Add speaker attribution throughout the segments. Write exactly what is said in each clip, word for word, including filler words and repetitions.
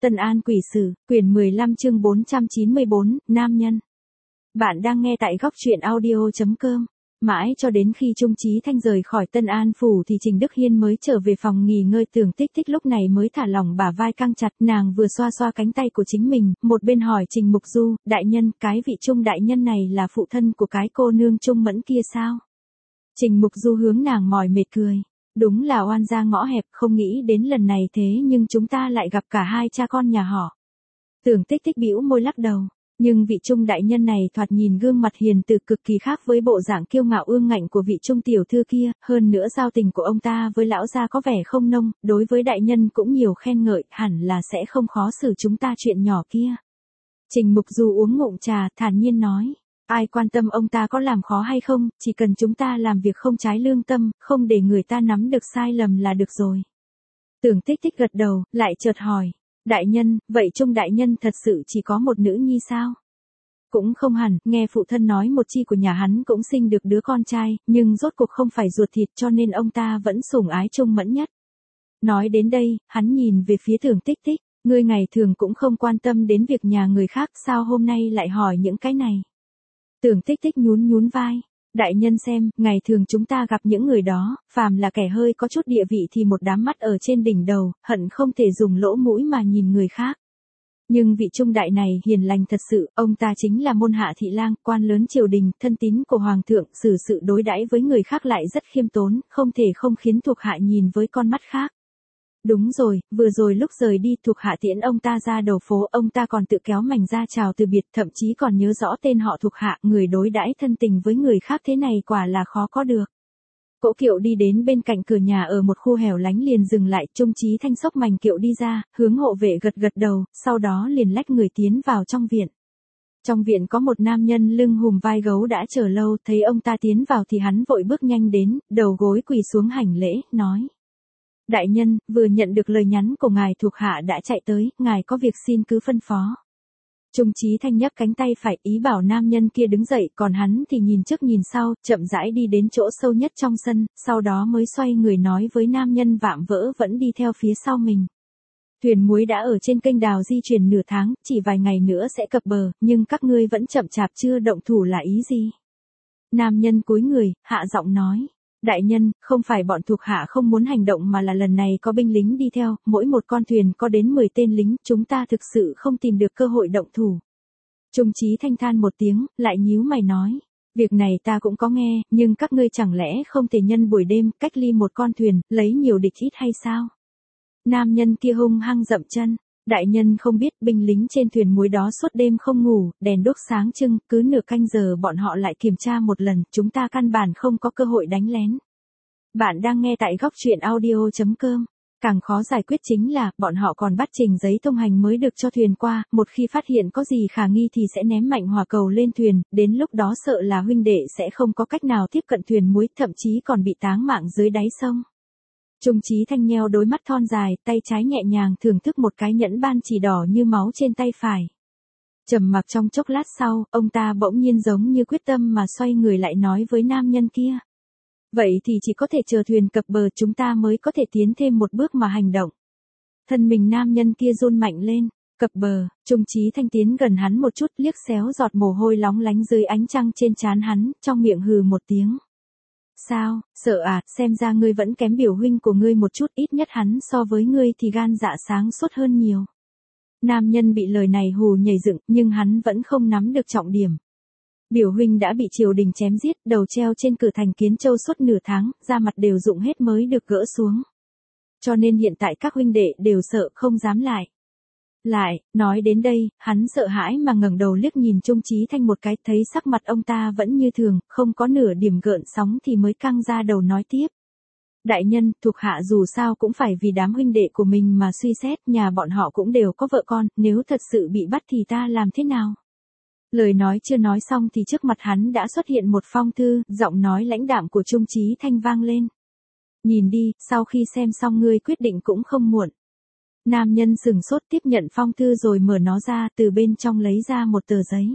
Speaker 1: Tân An Quỷ Sử, quyển mười lăm chương bốn trăm chín mươi bốn, Nam Nhân. Bạn đang nghe tại góc truyện audio chấm com. Mãi cho đến khi Trung Chí Thanh rời khỏi Tân An Phủ thì Trình Đức Hiên mới trở về phòng nghỉ ngơi. Tưởng Tích Tích lúc này mới thả lỏng bả vai căng chặt, nàng vừa xoa xoa cánh tay của chính mình, một bên hỏi Trình Mục Du, đại nhân, cái vị Trung đại nhân này là phụ thân của cái cô nương Trung Mẫn kia sao? Trình Mục Du hướng nàng mỏi mệt cười. Đúng là oan gia ngõ hẹp, không nghĩ đến lần này thế nhưng chúng ta lại gặp cả hai cha con nhà họ. Tưởng Tích Tích bĩu môi lắc đầu, nhưng vị Trung đại nhân này thoạt nhìn gương mặt hiền từ cực kỳ khác với bộ dạng kiêu ngạo ương ngạnh của vị Trung tiểu thư kia, hơn nữa giao tình của ông ta với lão gia có vẻ không nông, đối với đại nhân cũng nhiều khen ngợi, hẳn là sẽ không khó xử chúng ta chuyện nhỏ kia. Trình Mục Du uống ngụm trà, thản nhiên nói. Ai quan tâm ông ta có làm khó hay không, chỉ cần chúng ta làm việc không trái lương tâm, không để người ta nắm được sai lầm là được rồi. Tưởng Tích Tích gật đầu, lại chợt hỏi. Đại nhân, vậy Trung đại nhân thật sự chỉ có một nữ nhi sao? Cũng không hẳn, nghe phụ thân nói một chi của nhà hắn cũng sinh được đứa con trai, nhưng rốt cuộc không phải ruột thịt cho nên ông ta vẫn sủng ái Trung Mẫn nhất. Nói đến đây, hắn nhìn về phía Tưởng Tích Tích, ngươi ngày thường cũng không quan tâm đến việc nhà người khác, sao hôm nay lại hỏi những cái này? Tưởng Tích Tích nhún nhún vai. Đại nhân xem, ngày thường chúng ta gặp những người đó, phàm là kẻ hơi có chút địa vị thì một đám mắt ở trên đỉnh đầu, hận không thể dùng lỗ mũi mà nhìn người khác. Nhưng vị Trung đại này hiền lành thật sự, ông ta chính là môn hạ thị lang, quan lớn triều đình, thân tín của hoàng thượng, xử sự đối đãi với người khác lại rất khiêm tốn, không thể không khiến thuộc hạ nhìn với con mắt khác. Đúng rồi, vừa rồi lúc rời đi thuộc hạ tiễn ông ta ra đầu phố, ông ta còn tự kéo mảnh ra chào từ biệt, thậm chí còn nhớ rõ tên họ thuộc hạ, người đối đãi thân tình với người khác thế này quả là khó có được. Cỗ kiệu đi đến bên cạnh cửa nhà ở một khu hẻo lánh liền dừng lại, Trung Chí Thanh xốc mành kiệu đi ra, hướng hộ vệ gật gật đầu, sau đó liền lách người tiến vào trong viện. Trong viện có một nam nhân lưng hùm vai gấu đã chờ lâu, thấy ông ta tiến vào thì hắn vội bước nhanh đến, đầu gối quỳ xuống hành lễ, nói. Đại nhân, vừa nhận được lời nhắn của ngài thuộc hạ đã chạy tới, ngài có việc xin cứ phân phó. Trung Chí Thanh nhấc cánh tay phải ý bảo nam nhân kia đứng dậy, còn hắn thì nhìn trước nhìn sau, chậm rãi đi đến chỗ sâu nhất trong sân, sau đó mới xoay người nói với nam nhân vạm vỡ vẫn đi theo phía sau mình. Thuyền muối đã ở trên kênh đào di chuyển nửa tháng, chỉ vài ngày nữa sẽ cập bờ, nhưng các ngươi vẫn chậm chạp chưa động thủ là ý gì? Nam nhân cúi người, hạ giọng nói. Đại nhân, không phải bọn thuộc hạ không muốn hành động mà là lần này có binh lính đi theo, mỗi một con thuyền có đến mười tên lính, chúng ta thực sự không tìm được cơ hội động thủ. Trung Chí Thanh than một tiếng, lại nhíu mày nói. Việc này ta cũng có nghe, nhưng các ngươi chẳng lẽ không thể nhân buổi đêm, cách ly một con thuyền, lấy nhiều địch ít hay sao? Nam nhân kia hung hăng dậm chân. Đại nhân không biết binh lính trên thuyền muối đó suốt đêm không ngủ, đèn đốt sáng trưng, cứ nửa canh giờ bọn họ lại kiểm tra một lần, chúng ta căn bản không có cơ hội đánh lén. Bạn đang nghe tại góc truyện audio chấm com. Càng khó giải quyết chính là, bọn họ còn bắt trình giấy thông hành mới được cho thuyền qua, một khi phát hiện có gì khả nghi thì sẽ ném mạnh hỏa cầu lên thuyền, đến lúc đó sợ là huynh đệ sẽ không có cách nào tiếp cận thuyền muối, thậm chí còn bị táng mạng dưới đáy sông. Trung Chí Thanh nheo đôi mắt thon dài, tay trái nhẹ nhàng thưởng thức một cái nhẫn ban chỉ đỏ như máu trên tay phải. Trầm mặc trong chốc lát sau, ông ta bỗng nhiên giống như quyết tâm mà xoay người lại nói với nam nhân kia. Vậy thì chỉ có thể chờ thuyền cập bờ chúng ta mới có thể tiến thêm một bước mà hành động. Thân mình nam nhân kia run mạnh lên, cập bờ, Trung Chí Thanh tiến gần hắn một chút liếc xéo giọt mồ hôi lóng lánh dưới ánh trăng trên trán hắn, trong miệng hừ một tiếng. Sao, sợ à, xem ra ngươi vẫn kém biểu huynh của ngươi một chút, ít nhất hắn so với ngươi thì gan dạ sáng suốt hơn nhiều. Nam nhân bị lời này hù nhảy dựng, nhưng hắn vẫn không nắm được trọng điểm. Biểu huynh đã bị triều đình chém giết, đầu treo trên cửa thành Kiến Châu suốt nửa tháng, da mặt đều rụng hết mới được gỡ xuống. Cho nên hiện tại các huynh đệ đều sợ không dám lại. Lại, nói đến đây, hắn sợ hãi mà ngẩng đầu liếc nhìn Trung Chí Thanh một cái, thấy sắc mặt ông ta vẫn như thường, không có nửa điểm gợn sóng thì mới căng ra đầu nói tiếp. Đại nhân, thuộc hạ dù sao cũng phải vì đám huynh đệ của mình mà suy xét, nhà bọn họ cũng đều có vợ con, nếu thật sự bị bắt thì ta làm thế nào? Lời nói chưa nói xong thì trước mặt hắn đã xuất hiện một phong thư, giọng nói lãnh đạm của Trung Chí Thanh vang lên. Nhìn đi, sau khi xem xong ngươi quyết định cũng không muộn. Nam nhân sừng sốt tiếp nhận phong thư rồi mở nó ra, từ bên trong lấy ra một tờ giấy.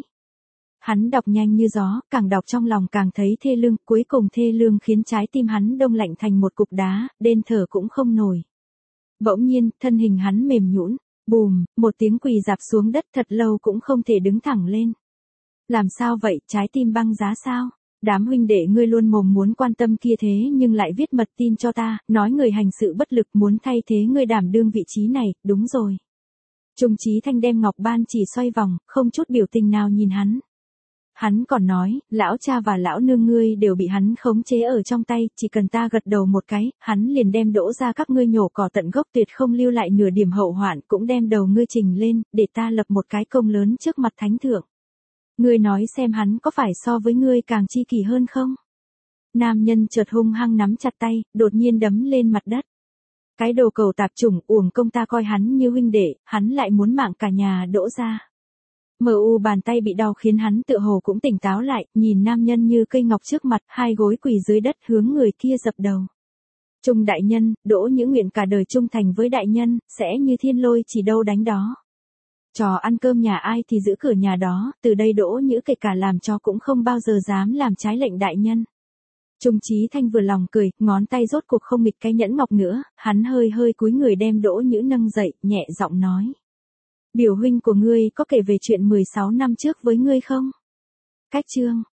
Speaker 1: Hắn đọc nhanh như gió, càng đọc trong lòng càng thấy thê lương, cuối cùng thê lương khiến trái tim hắn đông lạnh thành một cục đá, đến thở cũng không nổi. Bỗng nhiên, thân hình hắn mềm nhũn, Bùm, một tiếng quỳ rạp xuống đất thật lâu cũng không thể đứng thẳng lên. Làm sao vậy, trái tim băng giá sao? Đám huynh đệ ngươi luôn mồm muốn quan tâm kia thế nhưng lại viết mật tin cho ta, nói người hành sự bất lực muốn thay thế ngươi đảm đương vị trí này, đúng rồi. Trung Chí Thanh đem ngọc ban chỉ xoay vòng, không chút biểu tình nào nhìn hắn. Hắn còn nói, lão cha và lão nương ngươi đều bị hắn khống chế ở trong tay, chỉ cần ta gật đầu một cái, hắn liền đem đỗ ra các ngươi nhổ cỏ tận gốc tuyệt không lưu lại nửa điểm hậu hoạn, cũng đem đầu ngươi trình lên, để ta lập một cái công lớn trước mặt thánh thượng. Ngươi nói xem hắn có phải so với ngươi càng chi kỷ hơn không? Nam nhân chợt hung hăng nắm chặt tay, đột nhiên đấm lên mặt đất. Cái đồ cầu tạp chủng, uổng công ta coi hắn như huynh đệ, hắn lại muốn mạng cả nhà đỗ ra. Mờ u bàn tay bị đau khiến hắn tựa hồ cũng tỉnh táo lại, nhìn nam nhân như cây ngọc trước mặt, hai gối quỳ dưới đất hướng người kia dập đầu. Trung đại nhân, đỗ những nguyện cả đời trung thành với đại nhân, sẽ như thiên lôi chỉ đâu đánh đó. Trò ăn cơm nhà ai thì giữ cửa nhà đó, từ đây đỗ nhữ kể cả làm cho cũng không bao giờ dám làm trái lệnh đại nhân. Trung Chí Thanh vừa lòng cười, ngón tay rốt cuộc không nghịch cái nhẫn ngọc nữa, hắn hơi hơi cúi người đem đỗ nhữ nâng dậy, nhẹ giọng nói. Biểu huynh của ngươi có kể về chuyện mười sáu năm trước với ngươi không? Cách chương